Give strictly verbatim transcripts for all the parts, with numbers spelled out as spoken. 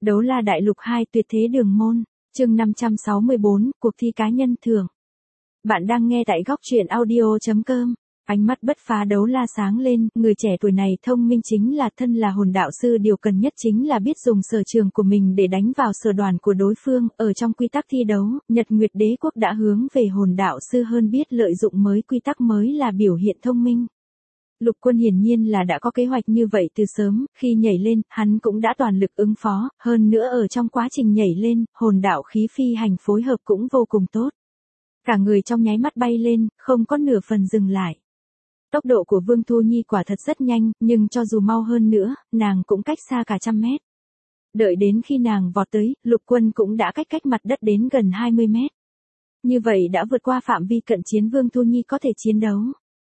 Đấu la đại lục hai tuyệt thế đường môn, chương năm trăm sáu mươi bốn, cuộc thi cá nhân thưởng. Bạn đang nghe tại góc truyện audio chấm com. Ánh mắt bất phá đấu la sáng lên, người trẻ tuổi này thông minh chính là thân là hồn đạo sư, điều cần nhất chính là biết dùng sở trường của mình để đánh vào sở đoàn của đối phương. Ở trong quy tắc thi đấu, Nhật Nguyệt Đế quốc đã hướng về hồn đạo sư hơn biết lợi dụng mới quy tắc mới là biểu hiện thông minh. Lục Quân hiển nhiên là đã có kế hoạch như vậy từ sớm, khi nhảy lên, hắn cũng đã toàn lực ứng phó, hơn nữa ở trong quá trình nhảy lên, hồn đạo khí phi hành phối hợp cũng vô cùng tốt. Cả người trong nháy mắt bay lên, không có nửa phần dừng lại. Tốc độ của Vương Thu Nhi quả thật rất nhanh, nhưng cho dù mau hơn nữa, nàng cũng cách xa cả trăm mét. Đợi đến khi nàng vọt tới, Lục Quân cũng đã cách cách mặt đất đến gần hai mươi mét. Như vậy đã vượt qua phạm vi cận chiến Vương Thu Nhi có thể chiến đấu.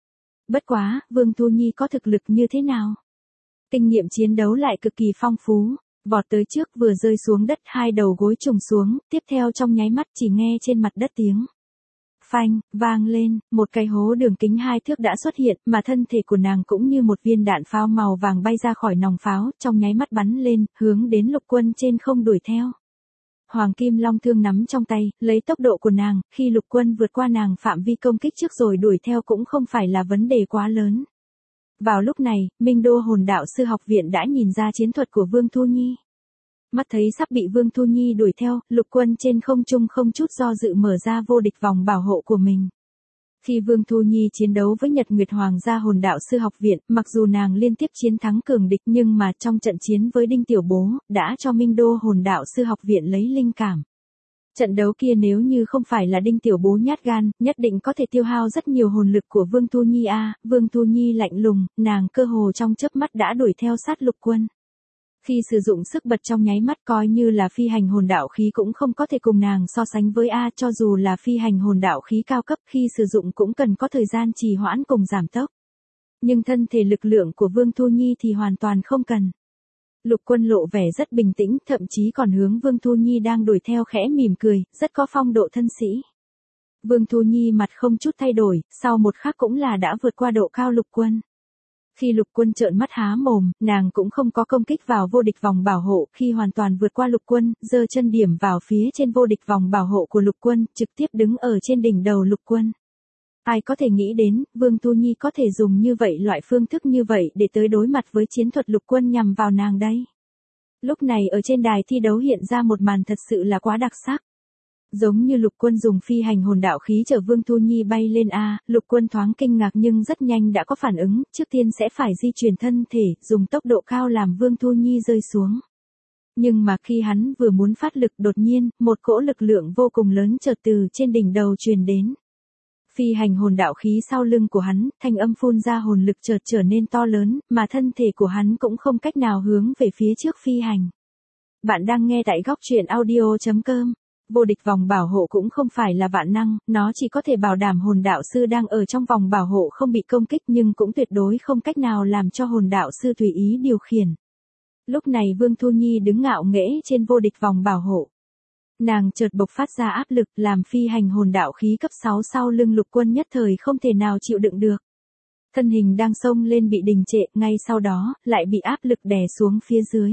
Bất quá, Vương Thu Nhi có thực lực như thế nào? Kinh nghiệm chiến đấu lại cực kỳ phong phú, vọt tới trước vừa rơi xuống đất hai đầu gối trùng xuống, tiếp theo trong nháy mắt chỉ nghe trên mặt đất tiếng phanh, vang lên, một cái hố đường kính hai thước đã xuất hiện, mà thân thể của nàng cũng như một viên đạn pháo màu vàng bay ra khỏi nòng pháo, trong nháy mắt bắn lên, hướng đến Lục Quân trên không đuổi theo. Hoàng Kim Long thương nắm trong tay, lấy tốc độ của nàng, khi Lục Quân vượt qua nàng phạm vi công kích trước rồi đuổi theo cũng không phải là vấn đề quá lớn. Vào lúc này, Minh Đô Hồn Đạo Sư Học Viện đã nhìn ra chiến thuật của Vương Thu Nhi. Mắt thấy sắp bị Vương Thu Nhi đuổi theo, Lục Quân trên không trung không chút do dự mở ra vô địch vòng bảo hộ của mình. Khi Vương Thu Nhi chiến đấu với Nhật Nguyệt Hoàng gia Hồn Đạo Sư Học Viện, mặc dù nàng liên tiếp chiến thắng cường địch nhưng mà trong trận chiến với Đinh Tiểu Bố, đã cho Minh Đô Hồn Đạo Sư Học Viện lấy linh cảm. Trận đấu kia nếu như không phải là Đinh Tiểu Bố nhát gan, nhất định có thể tiêu hao rất nhiều hồn lực của Vương Thu Nhi a. À, Vương Thu Nhi lạnh lùng, nàng cơ hồ trong chớp mắt đã đuổi theo sát Lục Quân. Khi sử dụng sức bật trong nháy mắt coi như là phi hành hồn đạo khí cũng không có thể cùng nàng so sánh với A, cho dù là phi hành hồn đạo khí cao cấp khi sử dụng cũng cần có thời gian trì hoãn cùng giảm tốc. Nhưng thân thể lực lượng của Vương Thu Nhi thì hoàn toàn không cần. Lục Quân lộ vẻ rất bình tĩnh, thậm chí còn hướng Vương Thu Nhi đang đuổi theo khẽ mỉm cười, rất có phong độ thân sĩ. Vương Thu Nhi mặt không chút thay đổi, sau một khắc cũng là đã vượt qua độ cao Lục Quân. Khi Lục Quân trợn mắt há mồm, nàng cũng không có công kích vào vô địch vòng bảo hộ, khi hoàn toàn vượt qua Lục Quân, giơ chân điểm vào phía trên vô địch vòng bảo hộ của Lục Quân, trực tiếp đứng ở trên đỉnh đầu Lục Quân. Ai có thể nghĩ đến, Vương Thu Nhi có thể dùng như vậy loại phương thức như vậy để tới đối mặt với chiến thuật Lục Quân nhằm vào nàng đây. Lúc này ở trên đài thi đấu hiện ra một màn thật sự là quá đặc sắc. Giống như Lục Quân dùng phi hành hồn đạo khí chở Vương Thu Nhi bay lên A, Lục Quân thoáng kinh ngạc nhưng rất nhanh đã có phản ứng, trước tiên sẽ phải di chuyển thân thể, dùng tốc độ cao làm Vương Thu Nhi rơi xuống. Nhưng mà khi hắn vừa muốn phát lực đột nhiên, một cỗ lực lượng vô cùng lớn chợt từ trên đỉnh đầu truyền đến. Phi hành hồn đạo khí sau lưng của hắn, thanh âm phun ra hồn lực chợt trở nên to lớn, mà thân thể của hắn cũng không cách nào hướng về phía trước phi hành. Bạn đang nghe tại góc truyện audio chấm com. Vô địch vòng bảo hộ cũng không phải là vạn năng, nó chỉ có thể bảo đảm hồn đạo sư đang ở trong vòng bảo hộ không bị công kích nhưng cũng tuyệt đối không cách nào làm cho hồn đạo sư tùy ý điều khiển. Lúc này Vương Thu Nhi đứng ngạo nghễ trên vô địch vòng bảo hộ. Nàng chợt bộc phát ra áp lực làm phi hành hồn đạo khí cấp sáu sau lưng Lục Quân nhất thời không thể nào chịu đựng được. Thân hình đang xông lên bị đình trệ, ngay sau đó, lại bị áp lực đè xuống phía dưới.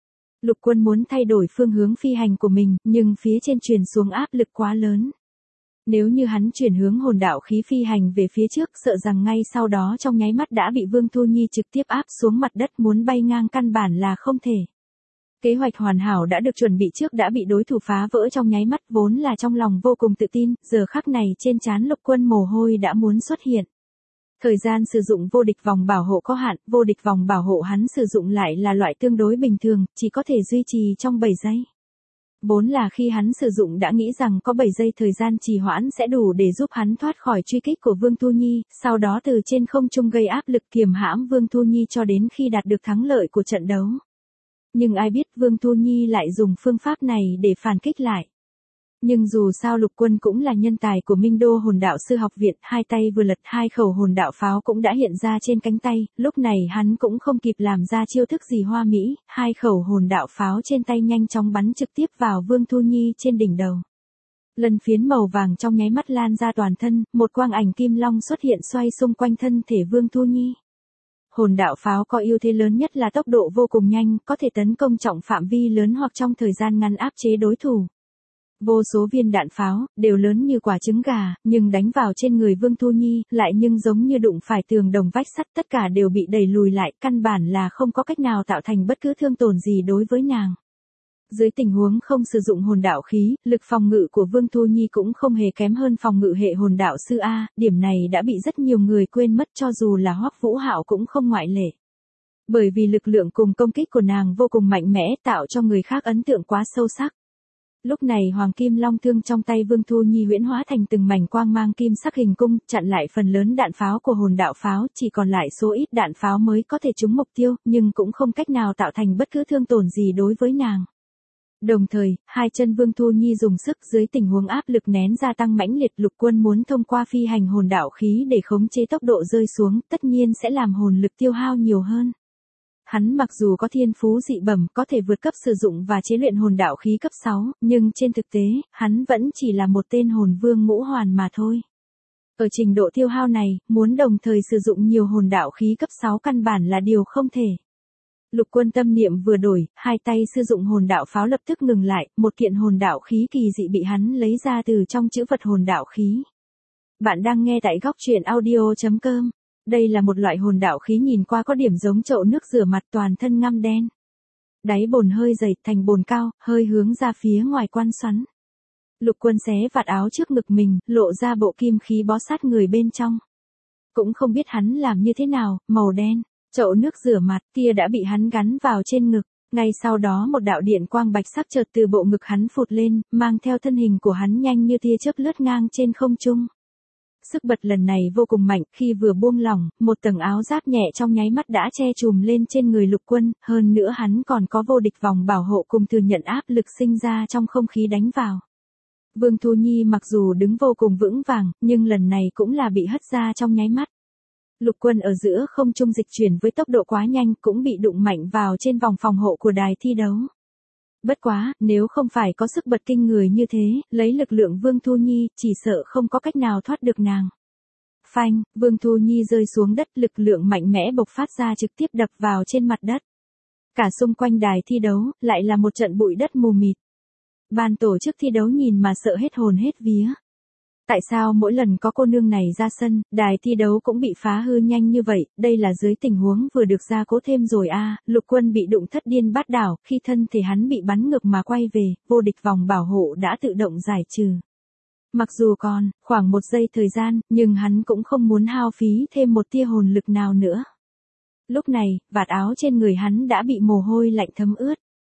Lục Quân muốn thay đổi phương hướng phi hành của mình, nhưng phía trên truyền xuống áp lực quá lớn. Nếu như hắn chuyển hướng hồn đạo khí phi hành về phía trước, sợ rằng ngay sau đó trong nháy mắt đã bị Vương Thu Nhi trực tiếp áp xuống mặt đất, muốn bay ngang căn bản là không thể. Kế hoạch hoàn hảo đã được chuẩn bị trước đã bị đối thủ phá vỡ trong nháy mắt, vốn là trong lòng vô cùng tự tin, giờ khắc này trên trán Lục Quân mồ hôi đã muốn xuất hiện. Thời gian sử dụng vô địch vòng bảo hộ có hạn, vô địch vòng bảo hộ hắn sử dụng lại là loại tương đối bình thường, chỉ có thể duy trì trong bảy giây. Vốn là khi hắn sử dụng đã nghĩ rằng có bảy giây thời gian trì hoãn sẽ đủ để giúp hắn thoát khỏi truy kích của Vương Thu Nhi, sau đó từ trên không trung gây áp lực kiềm hãm Vương Thu Nhi cho đến khi đạt được thắng lợi của trận đấu. Nhưng ai biết Vương Thu Nhi lại dùng phương pháp này để phản kích lại. Nhưng dù sao Lục Quân cũng là nhân tài của Minh Đô Hồn Đạo Sư Học Viện, hai tay vừa lật hai khẩu hồn đạo pháo cũng đã hiện ra trên cánh tay, lúc này hắn cũng không kịp làm ra chiêu thức gì hoa mỹ, hai khẩu hồn đạo pháo trên tay nhanh chóng bắn trực tiếp vào Vương Thu Nhi trên đỉnh đầu. Lần phiến màu vàng trong nháy mắt lan ra toàn thân, một quang ảnh kim long xuất hiện xoay xung quanh thân thể Vương Thu Nhi. Hồn đạo pháo có ưu thế lớn nhất là tốc độ vô cùng nhanh, có thể tấn công trọng phạm vi lớn hoặc trong thời gian ngắn áp chế đối thủ. Vô số viên đạn pháo, đều lớn như quả trứng gà, nhưng đánh vào trên người Vương Thu Nhi, lại nhưng giống như đụng phải tường đồng vách sắt, tất cả đều bị đẩy lùi lại, căn bản là không có cách nào tạo thành bất cứ thương tổn gì đối với nàng. Dưới tình huống không sử dụng hồn đạo khí, lực phòng ngự của Vương Thu Nhi cũng không hề kém hơn phòng ngự hệ hồn đạo sư A, điểm này đã bị rất nhiều người quên mất, cho dù là Hoắc Vũ Hạo cũng không ngoại lệ. Bởi vì lực lượng cùng công kích của nàng vô cùng mạnh mẽ, tạo cho người khác ấn tượng quá sâu sắc. Lúc này Hoàng Kim Long thương trong tay Vương Thu Nhi huyễn hóa thành từng mảnh quang mang kim sắc hình cung, chặn lại phần lớn đạn pháo của hồn đạo pháo, chỉ còn lại số ít đạn pháo mới có thể trúng mục tiêu, nhưng cũng không cách nào tạo thành bất cứ thương tổn gì đối với nàng. Đồng thời, hai chân Vương Thu Nhi dùng sức, dưới tình huống áp lực nén gia tăng mãnh liệt, Lục Quân muốn thông qua phi hành hồn đạo khí để khống chế tốc độ rơi xuống, tất nhiên sẽ làm hồn lực tiêu hao nhiều hơn. Hắn mặc dù có thiên phú dị bẩm, có thể vượt cấp sử dụng và chế luyện hồn đạo khí cấp sáu, nhưng trên thực tế, hắn vẫn chỉ là một tên hồn vương ngũ hoàn mà thôi. Ở trình độ tiêu hao này, muốn đồng thời sử dụng nhiều hồn đạo khí cấp sáu căn bản là điều không thể. Lục Quân tâm niệm vừa đổi, hai tay sử dụng hồn đạo pháo lập tức ngừng lại, một kiện hồn đạo khí kỳ dị bị hắn lấy ra từ trong chữ vật hồn đạo khí. Bạn đang nghe tại góc truyện audio chấm com. Đây là một loại hồn đạo khí nhìn qua có điểm giống chậu nước rửa mặt, toàn thân ngăm đen. Đáy bồn hơi dày, thành bồn cao, hơi hướng ra phía ngoài quan xoắn. Lục Quân xé vạt áo trước ngực mình, lộ ra bộ kim khí bó sát người bên trong. Cũng không biết hắn làm như thế nào, màu đen, chậu nước rửa mặt kia đã bị hắn gắn vào trên ngực. Ngay sau đó một đạo điện quang bạch sắc chợt từ bộ ngực hắn phụt lên, mang theo thân hình của hắn nhanh như tia chớp lướt ngang trên không trung. Sức bật lần này vô cùng mạnh, khi vừa buông lỏng, một tầng áo giáp nhẹ trong nháy mắt đã che chùm lên trên người Lục Quân, hơn nữa hắn còn có vô địch vòng bảo hộ cùng thừa nhận áp lực sinh ra trong không khí đánh vào. Vương Thu Nhi mặc dù đứng vô cùng vững vàng, nhưng lần này cũng là bị hất ra trong nháy mắt. Lục Quân ở giữa không trung dịch chuyển với tốc độ quá nhanh, cũng bị đụng mạnh vào trên vòng phòng hộ của đài thi đấu. Bất quá, nếu không phải có sức bật kinh người như thế, lấy lực lượng Vương Thu Nhi, chỉ sợ không có cách nào thoát được nàng. Phanh, Vương Thu Nhi rơi xuống đất, lực lượng mạnh mẽ bộc phát ra trực tiếp đập vào trên mặt đất. Cả xung quanh đài thi đấu, lại là một trận bụi đất mù mịt. Ban tổ chức thi đấu nhìn mà sợ hết hồn hết vía. Tại sao mỗi lần có cô nương này ra sân, đài thi đấu cũng bị phá hư nhanh như vậy, đây là dưới tình huống vừa được gia cố thêm rồi a. À, Lục Quân bị đụng thất điên bát đảo, khi thân thể hắn bị bắn ngược mà quay về, vô địch vòng bảo hộ đã tự động giải trừ. Mặc dù còn khoảng một giây thời gian, nhưng hắn cũng không muốn hao phí thêm một tia hồn lực nào nữa. Lúc này, vạt áo trên người hắn đã bị mồ hôi lạnh thấm ướt.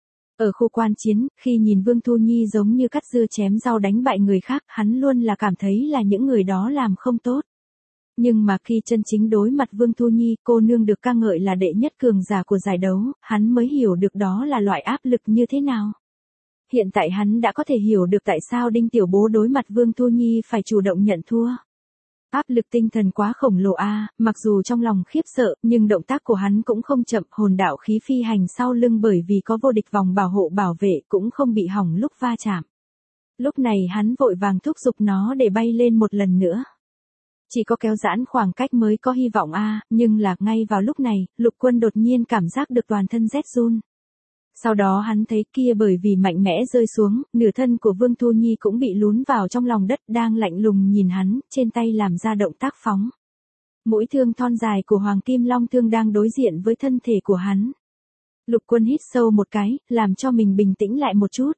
Ở khu quan chiến, khi nhìn Vương Thu Nhi giống như cắt dưa chém rau đánh bại người khác, hắn luôn là cảm thấy là những người đó làm không tốt. Nhưng mà khi chân chính đối mặt Vương Thu Nhi, cô nương được ca ngợi là đệ nhất cường giả của giải đấu, hắn mới hiểu được đó là loại áp lực như thế nào. Hiện tại hắn đã có thể hiểu được tại sao Đinh Tiểu Bố đối mặt Vương Thu Nhi phải chủ động nhận thua. Áp lực tinh thần quá khổng lồ a, à, mặc dù trong lòng khiếp sợ, nhưng động tác của hắn cũng không chậm, hồn đạo khí phi hành sau lưng bởi vì có vô địch vòng bảo hộ bảo vệ cũng không bị hỏng lúc va chạm. Lúc này hắn vội vàng thúc giục nó để bay lên một lần nữa. Chỉ có kéo giãn khoảng cách mới có hy vọng a, à, nhưng là ngay vào lúc này, Lục Quân đột nhiên cảm giác được toàn thân rét run. Sau đó hắn thấy kia bởi vì mạnh mẽ rơi xuống, nửa thân của Vương Thu Nhi cũng bị lún vào trong lòng đất, đang lạnh lùng nhìn hắn, trên tay làm ra động tác phóng. Mũi thương thon dài của Hoàng Kim Long thương đang đối diện với thân thể của hắn. Lục Quân hít sâu một cái, làm cho mình bình tĩnh lại một chút.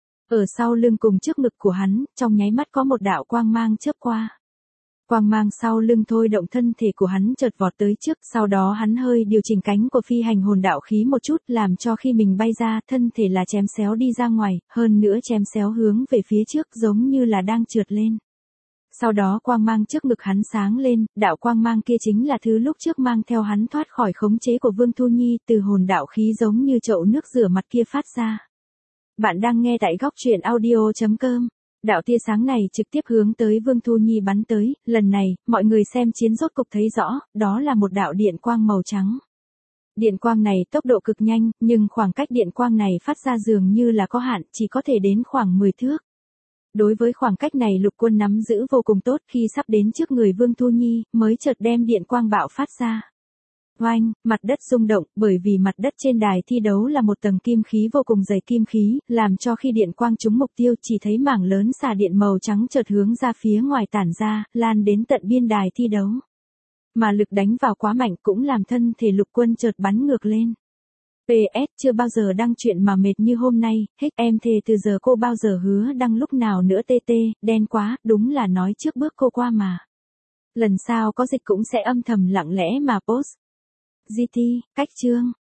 Ở sau lưng cùng trước ngực của hắn, trong nháy mắt có một đạo quang mang chớp qua. Quang mang sau lưng thôi động thân thể của hắn chợt vọt tới trước, sau đó hắn hơi điều chỉnh cánh của phi hành hồn đạo khí một chút, làm cho khi mình bay ra, thân thể là chém xéo đi ra ngoài, hơn nữa chém xéo hướng về phía trước giống như là đang trượt lên. Sau đó quang mang trước ngực hắn sáng lên, đạo quang mang kia chính là thứ lúc trước mang theo hắn thoát khỏi khống chế của Vương Thu Nhi, từ hồn đạo khí giống như chậu nước rửa mặt kia phát ra. Bạn đang nghe tại góc truyện audio chấm com. Đạo tia sáng này trực tiếp hướng tới Vương Thu Nhi bắn tới, lần này, mọi người xem chiến rốt cục thấy rõ, đó là một đạo điện quang màu trắng. Điện quang này tốc độ cực nhanh, nhưng khoảng cách điện quang này phát ra dường như là có hạn, chỉ có thể đến khoảng mười thước. Đối với khoảng cách này Lục Quân nắm giữ vô cùng tốt, khi sắp đến trước người Vương Thu Nhi, mới chợt đem điện quang bạo phát ra. Oanh, mặt đất rung động, bởi vì mặt đất trên đài thi đấu là một tầng kim khí vô cùng dày kim khí, làm cho khi điện quang trúng mục tiêu chỉ thấy mảng lớn xà điện màu trắng chợt hướng ra phía ngoài tản ra, lan đến tận biên đài thi đấu. Mà lực đánh vào quá mạnh cũng làm thân thể Lục Quân chợt bắn ngược lên. pê ét chưa bao giờ đăng chuyện mà mệt như hôm nay, hích em thề từ giờ cô bao giờ hứa đăng lúc nào nữa tê tê, đen quá, đúng là nói trước bước cô qua mà. Lần sau có dịch cũng sẽ âm thầm lặng lẽ mà post. giê tê, cách chương.